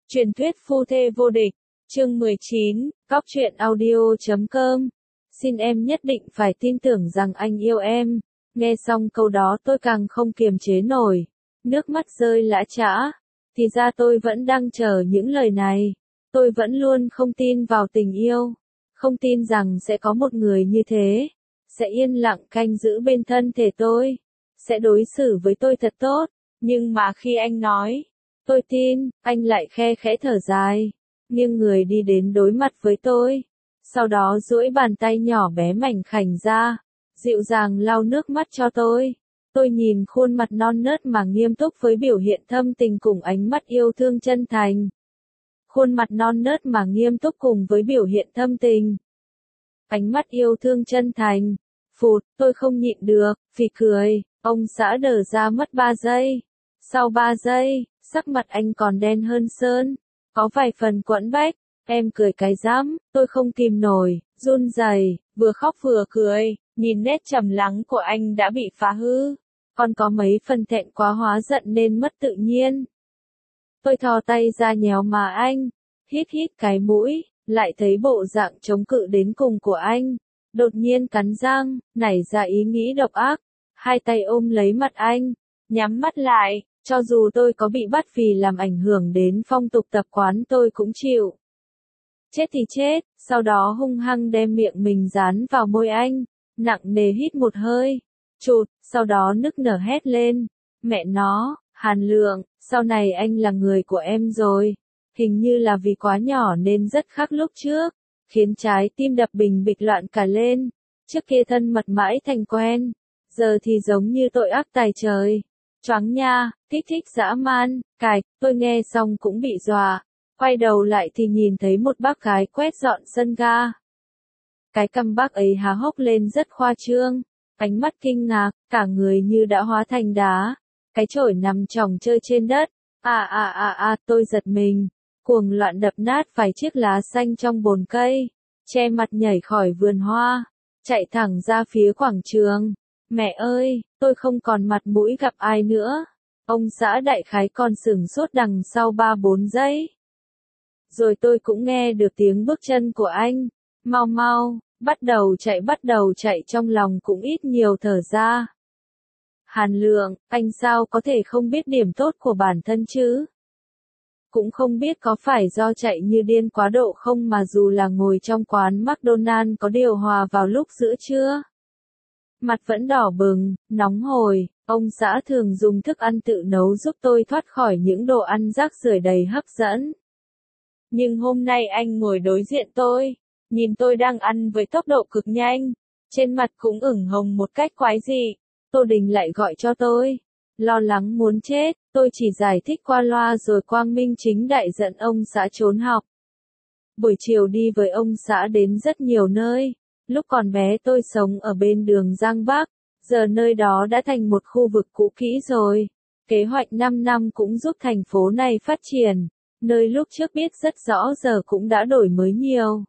Truyền thuyết phu thê vô địch, chương 19, Cóc truyện audio.com. Xin em nhất định phải tin tưởng rằng anh yêu em. Nghe xong câu đó tôi càng không kiềm chế nổi. Nước mắt rơi lã chã. Thì ra tôi vẫn đang chờ những lời này. Tôi vẫn luôn không tin vào tình yêu. Không tin rằng sẽ có một người như thế. Sẽ yên lặng canh giữ bên thân thể tôi. Sẽ đối xử với tôi thật tốt. Nhưng mà khi anh nói, tôi tin, anh lại khe khẽ thở dài. Nghiêng người đi đến đối mặt với tôi. Sau đó duỗi bàn tay nhỏ bé mảnh khảnh ra. Dịu dàng lau nước mắt cho tôi. Tôi nhìn khuôn mặt non nớt mà nghiêm túc với biểu hiện thâm tình cùng ánh mắt yêu thương chân thành. Khuôn mặt non nớt mà nghiêm túc cùng với biểu hiện thâm tình. Ánh mắt yêu thương chân thành. Phụt, tôi không nhịn được, phì cười. Ông xã đờ ra mất 3 giây. Sau 3 giây, sắc mặt anh còn đen hơn sơn. Có vài phần quẫn bách. Em cười cái rắm, tôi không kìm nổi, run rẩy, vừa khóc vừa cười, nhìn nét trầm lắng của anh đã bị phá hư. Còn có mấy phần thẹn quá hóa giận nên mất tự nhiên. Tôi thò tay ra nhéo má anh, hít cái mũi, lại thấy bộ dạng chống cự đến cùng của anh. Đột nhiên cắn răng, nảy ra ý nghĩ độc ác. Hai tay ôm lấy mặt anh, nhắm mắt lại, cho dù tôi có bị bắt vì làm ảnh hưởng đến phong tục tập quán tôi cũng chịu. Chết thì chết, sau đó hung hăng đem miệng mình dán vào môi anh, nặng nề hít một hơi, chụt, sau đó nức nở hét lên. Mẹ nó, Hàn Lượng, sau này anh là người của em rồi. Hình như là vì quá nhỏ nên rất khác lúc trước, khiến trái tim đập bình bịch loạn cả lên. Trước kia thân mật mãi thành quen, giờ thì giống như tội ác tày trời. Choáng nha, kích thích dã man, cài, tôi nghe xong cũng bị dọa. Quay đầu lại thì nhìn thấy một bác gái quét dọn sân ga. Cái cằm bác ấy há hốc lên rất khoa trương, ánh mắt kinh ngạc, cả người như đã hóa thành đá. Cái chổi nằm chỏng chơi trên đất. Tôi giật mình, cuồng loạn đập nát vài chiếc lá xanh trong bồn cây, che mặt nhảy khỏi vườn hoa, chạy thẳng ra phía quảng trường. Mẹ ơi, tôi không còn mặt mũi gặp ai nữa. Ông xã đại khái còn sửng sốt đằng sau 3-4 giây. Rồi tôi cũng nghe được tiếng bước chân của anh. Mau mau, bắt đầu chạy trong lòng cũng ít nhiều thở ra. Hàn Lượng, anh sao có thể không biết điểm tốt của bản thân chứ? Cũng không biết có phải do chạy như điên quá độ không mà dù là ngồi trong quán McDonald's có điều hòa vào lúc giữa trưa. Mặt vẫn đỏ bừng, nóng hổi, ông xã thường dùng thức ăn tự nấu giúp tôi thoát khỏi những đồ ăn rác rưởi đầy hấp dẫn. Nhưng hôm nay anh ngồi đối diện tôi, nhìn tôi đang ăn với tốc độ cực nhanh, trên mặt cũng ửng hồng một cách quái dị. Tô Đình lại gọi cho tôi, lo lắng muốn chết, tôi chỉ giải thích qua loa rồi quang minh chính đại dẫn ông xã trốn học. Buổi chiều đi với ông xã đến rất nhiều nơi, lúc còn bé tôi sống ở bên đường Giang Bắc, giờ nơi đó đã thành một khu vực cũ kỹ rồi. Kế hoạch 5 năm cũng giúp thành phố này phát triển. Nơi lúc trước biết rất rõ giờ cũng đã đổi mới nhiều.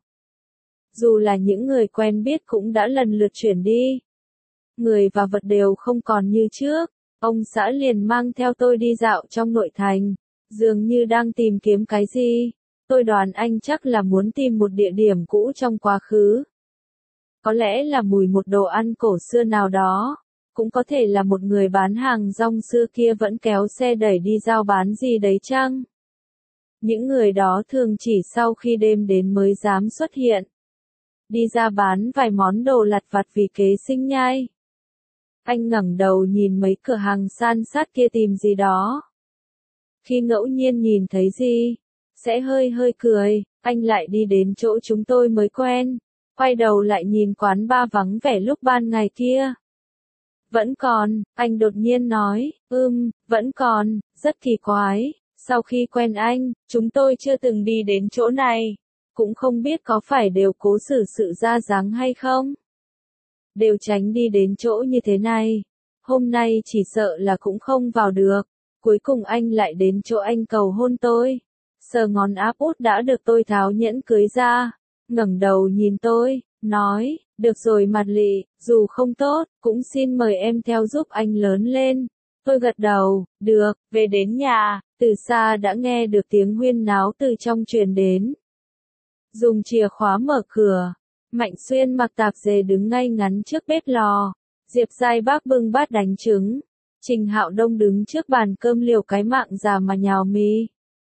Dù là những người quen biết cũng đã lần lượt chuyển đi. Người và vật đều không còn như trước. Ông xã liền mang theo tôi đi dạo trong nội thành. Dường như đang tìm kiếm cái gì. Tôi đoán anh chắc là muốn tìm một địa điểm cũ trong quá khứ. Có lẽ là mùi một đồ ăn cổ xưa nào đó. Cũng có thể là một người bán hàng rong xưa kia vẫn kéo xe đẩy đi giao bán gì đấy chăng? Những người đó thường chỉ sau khi đêm đến mới dám xuất hiện. Đi ra bán vài món đồ lặt vặt vì kế sinh nhai. Anh ngẩng đầu nhìn mấy cửa hàng san sát kia tìm gì đó. Khi ngẫu nhiên nhìn thấy gì, sẽ hơi cười, anh lại đi đến chỗ chúng tôi mới quen. Quay đầu lại nhìn quán bar vắng vẻ lúc ban ngày kia. Vẫn còn, anh đột nhiên nói, vẫn còn, rất kỳ quái. Sau khi quen anh, chúng tôi chưa từng đi đến chỗ này. Cũng không biết có phải đều cố xử sự ra dáng hay không. Đều tránh đi đến chỗ như thế này. Hôm nay chỉ sợ là cũng không vào được. Cuối cùng anh lại đến chỗ anh cầu hôn tôi. Sờ ngón áp út đã được tôi tháo nhẫn cưới ra. Ngẩng đầu nhìn tôi, nói, được rồi Mạt Lị, dù không tốt, cũng xin mời em theo giúp anh lớn lên. Tôi gật đầu, được, về đến nhà, Từ xa đã nghe được tiếng huyên náo từ trong truyền đến. Dùng chìa khóa mở cửa, Mạnh Xuyên mặc tạp dề đứng ngay ngắn trước bếp lò. Diệp Giai Bác bưng bát đánh trứng. Trình Hạo Đông đứng trước bàn cơm liều cái mạng già mà nhào mì.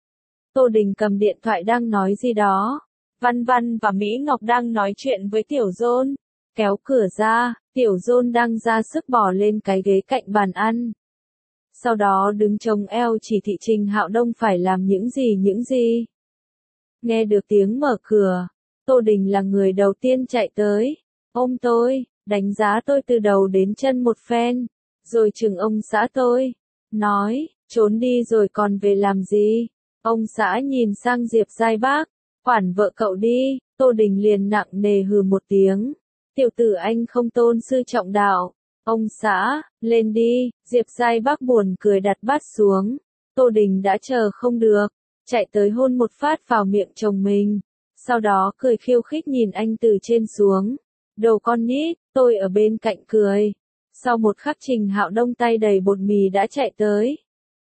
Tô Đình cầm điện thoại đang nói gì đó. Văn Văn và Mỹ Ngọc đang nói chuyện với Tiểu Dôn. Kéo cửa ra, Tiểu Dôn đang ra sức bò lên cái ghế cạnh bàn ăn. Sau đó đứng chống eo chỉ thị Trình Hạo Đông phải làm những gì. Nghe được tiếng mở cửa, Tô Đình là người đầu tiên chạy tới, ôm tôi, đánh giá tôi từ đầu đến chân một phen, rồi chừng ông xã tôi, nói, trốn đi rồi còn về làm gì? Ông xã nhìn sang Diệp Giai Bác, quản vợ cậu đi. Tô Đình liền nặng nề hừ một tiếng, tiểu tử anh không tôn sư trọng đạo. Ông xã, lên đi. Diệp Giai Bác buồn cười đặt bát xuống. Tô Đình đã chờ không được, chạy tới hôn một phát vào miệng chồng mình. Sau đó cười khiêu khích nhìn anh từ trên xuống. Đồ con nít, tôi ở bên cạnh cười. Sau một khắc Trình Hạo Đông tay đầy bột mì đã chạy tới.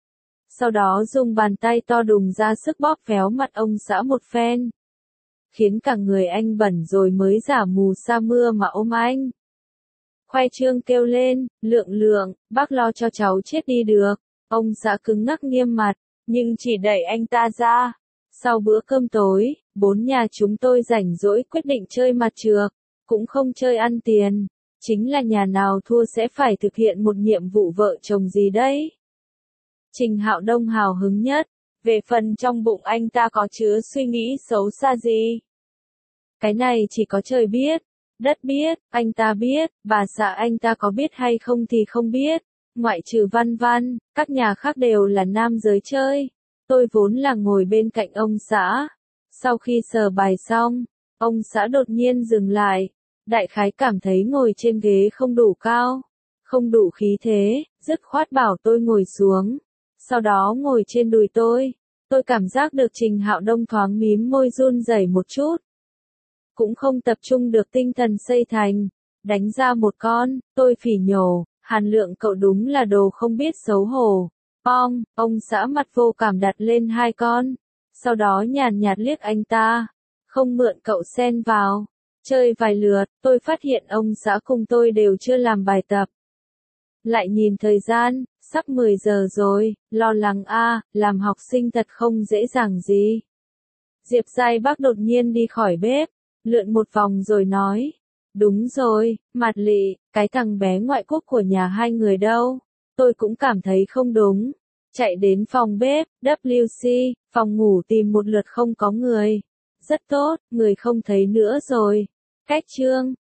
Sau đó dùng bàn tay to đùng ra sức bóp véo mặt ông xã một phen. Khiến cả người anh bẩn rồi mới giả mù sa mưa mà ôm anh. Khoai trương kêu lên, lượng, bác lo cho cháu chết đi được. Ông xã cứng ngắc nghiêm mặt, nhưng chỉ đẩy anh ta ra. Sau bữa cơm tối, 4 nhà chúng tôi rảnh rỗi quyết định chơi mặt trược, cũng không chơi ăn tiền. Chính là nhà nào thua sẽ phải thực hiện một nhiệm vụ vợ chồng gì đấy. Trình Hạo Đông hào hứng nhất, về phần trong bụng anh ta có chứa suy nghĩ xấu xa gì. Cái này chỉ có trời biết, đất biết, anh ta biết, bà xã anh ta có biết hay không thì không biết. Ngoại trừ Văn Văn, các nhà khác đều là nam giới chơi. Tôi vốn là ngồi bên cạnh ông xã. Sau khi sờ bài xong, ông xã đột nhiên dừng lại. Đại khái cảm thấy ngồi trên ghế không đủ cao, không đủ khí thế, dứt khoát bảo tôi ngồi xuống. Sau đó ngồi trên đùi tôi. Tôi cảm giác được Trình Hạo Đông thoáng mím môi run rẩy một chút. Cũng không tập trung được tinh thần xây thành. Đánh ra một con, tôi phỉ nhổ, Hàn Lượng cậu đúng là đồ không biết xấu hổ. Ông xã mặt vô cảm đặt lên 2 con. Sau đó nhàn nhạt liếc anh ta. Không mượn cậu xen vào. Chơi vài lượt, tôi phát hiện ông xã cùng tôi đều chưa làm bài tập. Lại nhìn thời gian, sắp 10 giờ rồi, lo lắng làm học sinh thật không dễ dàng gì. Diệp Giai Bác đột nhiên đi khỏi bếp, lượn một vòng rồi nói. Đúng rồi, Mạt Lị, cái thằng bé ngoại quốc của nhà hai người đâu? Tôi cũng cảm thấy không đúng. Chạy đến phòng bếp, WC, phòng ngủ tìm một lượt không có người. Rất tốt, người không thấy nữa rồi. Cách chương